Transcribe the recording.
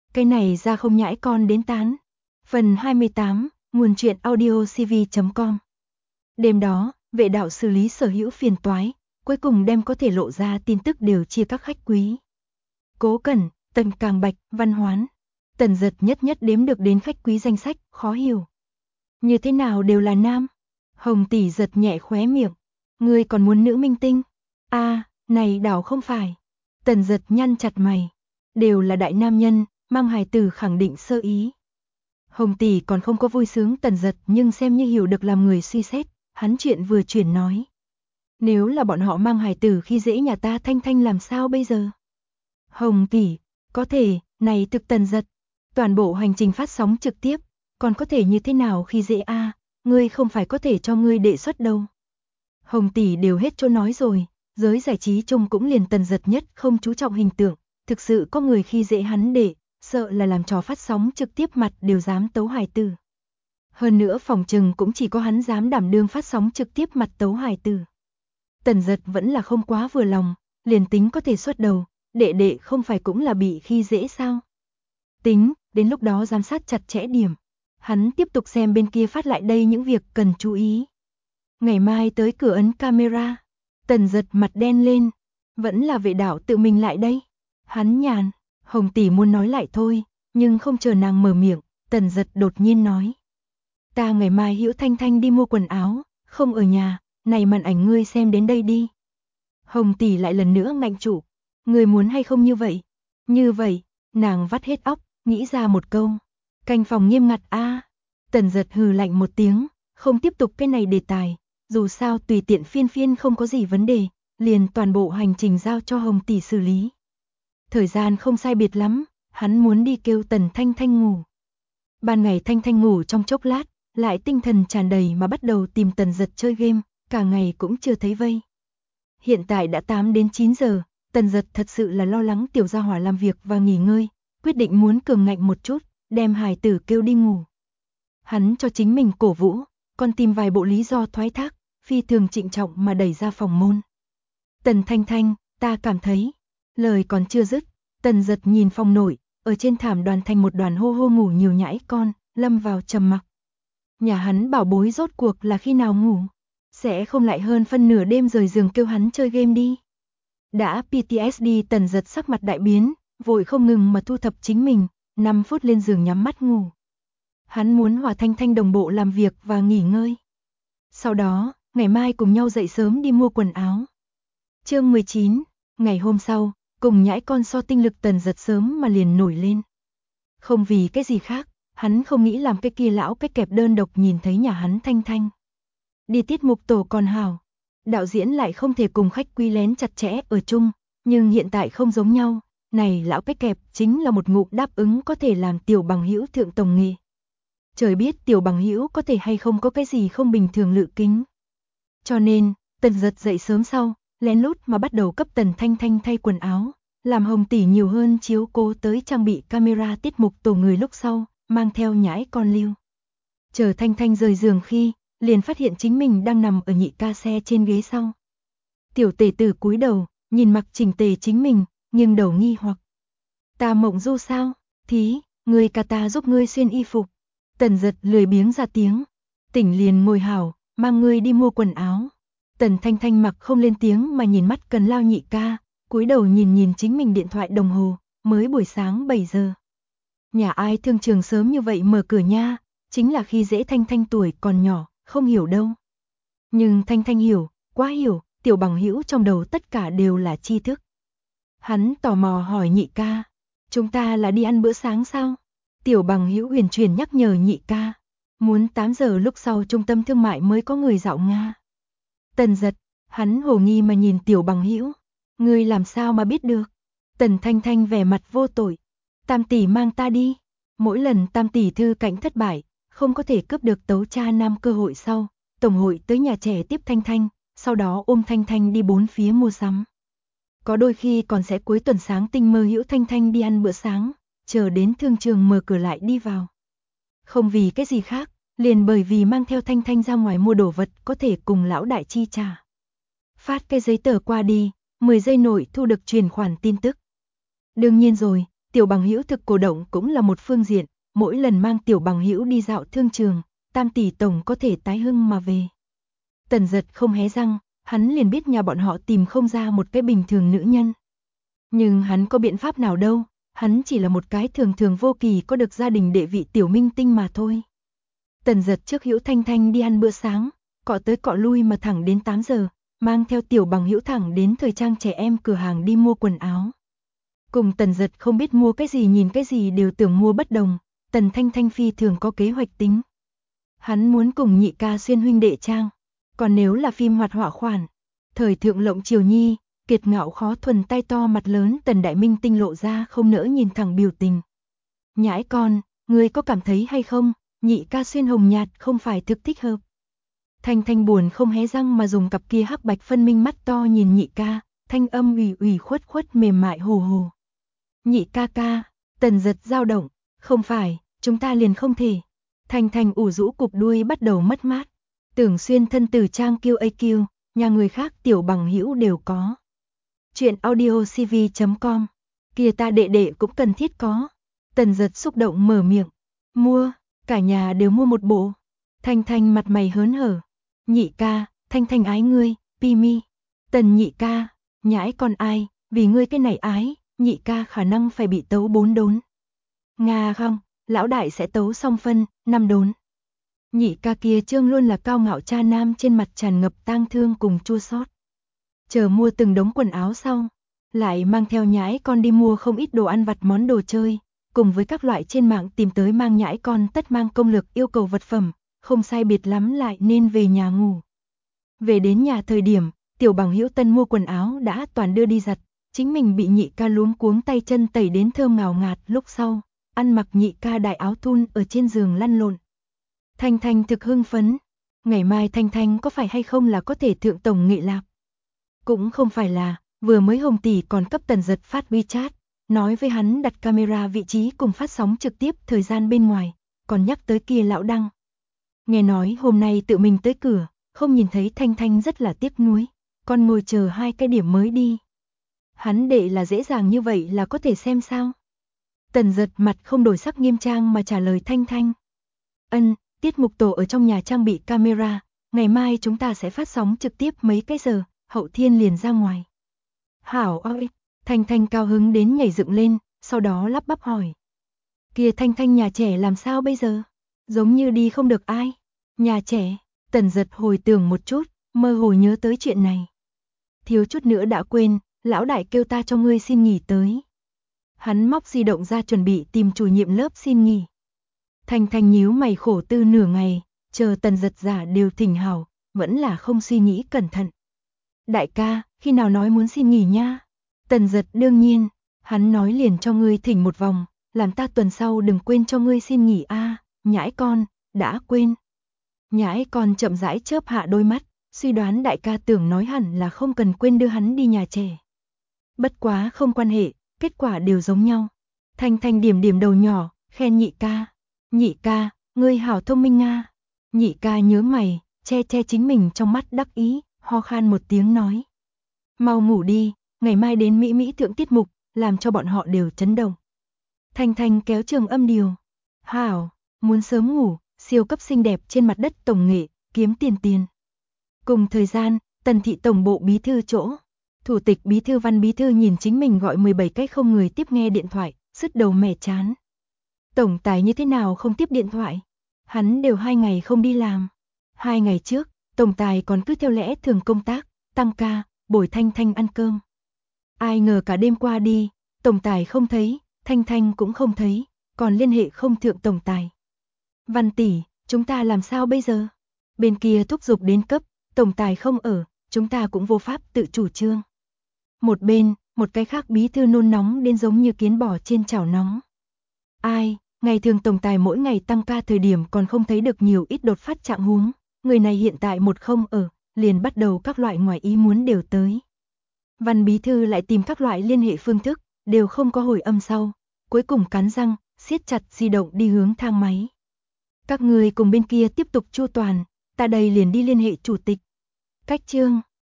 Cái này ra không nhãi con đến tán. Phần 28, nguồn truyện audio cv.com. Đêm đó, vệ đạo xử lý sở hữu phiền toái, cuối cùng đem có thể lộ ra tin tức đều chia các khách quý. Cố Cẩn, Tần Càng Bạch, Văn Hoán. Tần Giật nhất nhất đếm được đến khách quý danh sách, khó hiểu. Như thế nào đều là nam? Hồng tỷ giật nhẹ khóe miệng. Ngươi còn muốn nữ minh tinh? Này đảo không phải. Tần Giật nhăn chặt mày. Đều là đại nam nhân, mang hài tử khẳng định sơ ý. Hồng tỷ còn không có vui sướng Tần Giật nhưng xem như hiểu được làm người suy xét, hắn chuyện vừa chuyển nói. Nếu là bọn họ mang hài tử khi dễ nhà ta Thanh Thanh làm sao bây giờ? Hồng tỷ, có thể, này thực Tần Giật. Toàn bộ hành trình phát sóng trực tiếp, còn có thể như thế nào khi dễ ngươi không phải có thể cho ngươi đề xuất đâu. Hồng tỷ đều hết chỗ nói rồi, giới giải trí chung cũng liền Tần Giật nhất không chú trọng hình tượng, thực sự có người khi dễ hắn để, sợ là làm trò phát sóng trực tiếp mặt đều dám tấu hài tử. Hơn nữa phòng trừng cũng chỉ có hắn dám đảm đương phát sóng trực tiếp mặt tấu hài tử. Tần Giật vẫn là không quá vừa lòng, liền tính có thể xuất đầu, đệ đệ không phải cũng là bị khi dễ sao? Tính, đến lúc đó giám sát chặt chẽ điểm. Hắn tiếp tục xem bên kia phát lại đây những việc cần chú ý. Ngày mai tới cửa ấn camera. Tần Giật mặt đen lên. Vẫn là vệ đạo tự mình lại đây. Hắn nhàn, Hồng tỷ muốn nói lại thôi, nhưng không chờ nàng mở miệng, Tần Giật đột nhiên nói. Ta ngày mai hữu Thanh Thanh đi mua quần áo, không ở nhà, này màn ảnh ngươi xem đến đây đi. Hồng tỷ lại lần nữa ngạnh chủ. Ngươi muốn hay không như vậy? Như vậy, nàng vắt hết óc, nghĩ ra một câu. Canh phòng nghiêm ngặt Tần Giật hừ lạnh một tiếng, không tiếp tục cái này đề tài, dù sao tùy tiện phiên phiên không có gì vấn đề, liền toàn bộ hành trình giao cho Hồng tỷ xử lý. Thời gian không sai biệt lắm, hắn muốn đi kêu Tần Thanh Thanh ngủ. Ban ngày Thanh Thanh ngủ trong chốc lát, lại tinh thần tràn đầy mà bắt đầu tìm Tần Giật chơi game, cả ngày cũng chưa thấy vây. Hiện tại đã 8 đến 9 giờ, Tần Giật thật sự là lo lắng tiểu gia hỏa làm việc và nghỉ ngơi, quyết định muốn cường ngạnh một chút, đem hài tử kêu đi ngủ. Hắn cho chính mình cổ vũ, còn tìm vài bộ lý do thoái thác, phi thường trịnh trọng mà đẩy ra phòng môn. Tần Thanh Thanh, ta cảm thấy, lời còn chưa dứt, Tần Giật nhìn phòng nội, ở trên thảm đoàn thành một đoàn hô hô ngủ nhiều nhãi con, lâm vào trầm mặc. Nhà hắn bảo bối rốt cuộc là khi nào ngủ, sẽ không lại hơn phân nửa đêm rời giường kêu hắn chơi game đi. Đã PTSD Tần Giật sắc mặt đại biến, vội không ngừng mà thu thập chính mình, 5 phút lên giường nhắm mắt ngủ. Hắn muốn hòa Thanh Thanh đồng bộ làm việc và nghỉ ngơi. Sau đó, ngày mai cùng nhau dậy sớm đi mua quần áo. Chương 19, ngày hôm sau, cùng nhãi con so tinh lực Tần Giật sớm mà liền nổi lên. Không vì cái gì khác, hắn không nghĩ làm cái kia lão cái kẹp đơn độc nhìn thấy nhà hắn Thanh Thanh. Đi tiết mục tổ còn hào, đạo diễn lại không thể cùng khách quý lén chặt chẽ ở chung, nhưng hiện tại không giống nhau, này lão cái kẹp chính là một ngụm đáp ứng có thể làm tiểu bằng hữu thượng tổng nghề. Trời biết tiểu bằng hữu có thể hay không có cái gì không bình thường lự kính. Cho nên, Tần Giật dậy sớm sau, lén lút mà bắt đầu cấp Tần Thanh Thanh thay quần áo, làm Hồng tỷ nhiều hơn chiếu cố tới trang bị camera tiết mục tổ người lúc sau, mang theo nhãi con lưu. Chờ Thanh Thanh rời giường khi, liền phát hiện chính mình đang nằm ở nhị ca xe trên ghế sau. Tiểu tể tử cúi đầu, nhìn mặc chỉnh tề chính mình, nghiêng đầu nghi hoặc. Ta mộng du sao? Thí, người cả ta giúp ngươi xuyên y phục. Tần Giật lười biếng ra tiếng. Tỉnh liền ngồi hảo, mang ngươi đi mua quần áo. Tần Thanh Thanh mặc không lên tiếng mà nhìn mắt Cần Lao nhị ca, cúi đầu nhìn chính mình điện thoại đồng hồ, mới buổi sáng 7 giờ. Nhà ai thương trường sớm như vậy mở cửa nha, chính là khi dễ Thanh Thanh tuổi còn nhỏ, không hiểu đâu. Nhưng Thanh Thanh hiểu, quá hiểu, tiểu bằng hữu trong đầu tất cả đều là tri thức. Hắn tò mò hỏi nhị ca, chúng ta là đi ăn bữa sáng sao? Tiểu bằng hữu huyền truyền nhắc nhở nhị ca, muốn 8 giờ lúc sau trung tâm thương mại mới có người dạo Nga. Tần Giật, hắn hồ nghi mà nhìn tiểu bằng hữu, ngươi làm sao mà biết được? Tần Thanh Thanh vẻ mặt vô tội, Tam tỷ mang ta đi. Mỗi lần Tam tỷ thư cảnh thất bại, không có thể cướp được tấu cha nam cơ hội sau, tổng hội tới nhà trẻ tiếp Thanh Thanh, sau đó ôm Thanh Thanh đi bốn phía mua sắm. Có đôi khi còn sẽ cuối tuần sáng tinh mơ hữu Thanh Thanh đi ăn bữa sáng, chờ đến thương trường mở cửa lại đi vào. Không vì cái gì khác, liền bởi vì mang theo Thanh Thanh ra ngoài mua đồ vật có thể cùng lão đại chi trả. Phát cái giấy tờ qua đi, 10 giây nội thu được chuyển khoản tin tức. Đương nhiên rồi, tiểu bằng hữu thực cổ động cũng là một phương diện, mỗi lần mang tiểu bằng hữu đi dạo thương trường, Tam tỷ tổng có thể tái hưng mà về. Tần Dật không hé răng, hắn liền biết nhà bọn họ tìm không ra một cái bình thường nữ nhân. Nhưng hắn có biện pháp nào đâu, hắn chỉ là một cái thường thường vô kỳ có được gia đình đệ vị tiểu minh tinh mà thôi. Tần Dật trước Hữu Thanh Thanh đi ăn bữa sáng, cọ tới cọ lui mà thẳng đến 8 giờ, mang theo tiểu bằng hữu thẳng đến thời trang trẻ em cửa hàng đi mua quần áo. Cùng Tần Dật không biết mua cái gì nhìn cái gì đều tưởng mua bất đồng, Tần Thanh Thanh phi thường có kế hoạch tính. Hắn muốn cùng nhị ca xuyên huynh đệ trang, còn nếu là phim hoạt họa khoản, thời thượng lộng triều nhi, kiệt ngạo khó thuần tay to mặt lớn Tần Đại Minh tinh lộ ra không nỡ nhìn thẳng biểu tình. Nhãi con, ngươi có cảm thấy hay không, nhị ca xuyên hồng nhạt không phải thực thích hợp. Thanh Thanh buồn không hé răng mà dùng cặp kia hắc bạch phân minh mắt to nhìn nhị ca, thanh âm ủy ủy khuất khuất mềm mại hồ hồ. Nhị ca ca, Tần Dật dao động, không phải, chúng ta liền không thể. Thanh Thanh ủ rũ cụp đuôi bắt đầu mất mát. Tưởng xuyên thân từ trang QAQ, nhà người khác tiểu bằng hữu đều có. Chuyện audiocv.com, kia ta đệ đệ cũng cần thiết có. Tần Dật xúc động mở miệng, mua, cả nhà đều mua một bộ. Thanh Thanh mặt mày hớn hở, nhị ca, Thanh Thanh ái ngươi, Pimi. Tần nhị ca, nhãi con ai, vì ngươi cái này ái, nhị ca khả năng phải bị tấu 4 đốn. Nga không, lão đại sẽ tấu xong phân, 5 đốn. Nhị ca kia trương luôn là cao ngạo cha nam trên mặt tràn ngập tang thương cùng chua xót. Chờ mua từng đống quần áo sau, lại mang theo nhãi con đi mua không ít đồ ăn vặt món đồ chơi, cùng với các loại trên mạng tìm tới mang nhãi con tất mang công lực yêu cầu vật phẩm, không sai biệt lắm lại nên về nhà ngủ. Về đến nhà thời điểm, tiểu bằng hữu tân mua quần áo đã toàn đưa đi giặt, chính mình bị nhị ca luống cuống tay chân tẩy đến thơm ngào ngạt lúc sau, ăn mặc nhị ca đại áo thun ở trên giường lăn lộn. Thanh Thanh thực hưng phấn, ngày mai Thanh Thanh có phải hay không là có thể thượng tổng nghệ lạc. Cũng không phải là, vừa mới Hồng tỷ còn cấp Tần Dật phát WeChat, nói với hắn đặt camera vị trí cùng phát sóng trực tiếp thời gian bên ngoài, còn nhắc tới kia lão đăng. Nghe nói hôm nay tự mình tới cửa, không nhìn thấy Thanh Thanh rất là tiếc nuối, còn ngồi chờ 2 cái điểm mới đi. Hắn đệ là dễ dàng như vậy là có thể xem sao? Tần Dật mặt không đổi sắc nghiêm trang mà trả lời Thanh Thanh. Ân, tiết mục tổ ở trong nhà trang bị camera, ngày mai chúng ta sẽ phát sóng trực tiếp mấy cái giờ, Hậu Thiên liền ra ngoài. Hảo ơi, Thanh Thanh cao hứng đến nhảy dựng lên, sau đó lắp bắp hỏi. Kia Thanh Thanh nhà trẻ làm sao bây giờ? Giống như đi không được ai. Nhà trẻ, Tần Dật hồi tưởng một chút, mơ hồ nhớ tới chuyện này. Thiếu chút nữa đã quên, lão đại kêu ta cho ngươi xin nghỉ tới. Hắn móc di động ra chuẩn bị tìm chủ nhiệm lớp xin nghỉ. Thanh Thanh nhíu mày khổ tư nửa ngày, chờ Tần Dật giả đều thỉnh hảo, vẫn là không suy nghĩ cẩn thận. Đại ca, khi nào nói muốn xin nghỉ nha? Tần Dật đương nhiên, hắn nói liền cho ngươi thỉnh một vòng, làm ta tuần sau đừng quên cho ngươi xin nghỉ a. Nhãi con, đã quên. Nhãi con chậm rãi chớp hạ đôi mắt, suy đoán đại ca tưởng nói hẳn là không cần quên đưa hắn đi nhà trẻ. Bất quá không quan hệ, kết quả đều giống nhau. Thanh Thanh điểm điểm đầu nhỏ, khen nhị ca. Nhị ca, ngươi hảo thông minh nga. Nhị ca nhớ mày, che che chính mình trong mắt đắc ý, ho khan một tiếng nói. Mau ngủ đi, ngày mai đến Mỹ Mỹ thượng tiết mục, làm cho bọn họ đều chấn động. Thanh Thanh kéo trường âm điều. Hảo, muốn sớm ngủ, siêu cấp xinh đẹp trên mặt đất tổng nghệ, kiếm tiền. Cùng thời gian, Tần thị tổng bộ bí thư chỗ. Thủ tịch bí thư Văn bí thư nhìn chính mình gọi 17 cách không người tiếp nghe điện thoại, sứt đầu mẻ chán. Tổng tài như thế nào không tiếp điện thoại? Hắn đều 2 ngày không đi làm. 2 ngày trước, tổng tài còn cứ theo lẽ thường công tác, tăng ca, bồi Thanh Thanh ăn cơm. Ai ngờ cả đêm qua đi, tổng tài không thấy, Thanh Thanh cũng không thấy, còn liên hệ không thượng tổng tài. Văn tỷ, chúng ta làm sao bây giờ? Bên kia thúc giục đến cấp, tổng tài không ở, chúng ta cũng vô pháp tự chủ trương. Một bên, một cái khác bí thư nôn nóng đến giống như kiến bò trên chảo nóng. Ai, ngày thường tổng tài mỗi ngày tăng ca thời điểm còn không thấy được nhiều ít đột phát trạng huống, người này hiện tại một không ở, liền bắt đầu các loại ngoài ý muốn đều tới. Văn bí thư lại tìm các loại liên hệ phương thức, đều không có hồi âm sau, cuối cùng cắn răng, siết chặt di động đi hướng thang máy. Các người cùng bên kia tiếp tục chu toàn, ta đây liền đi liên hệ chủ tịch. Cách chương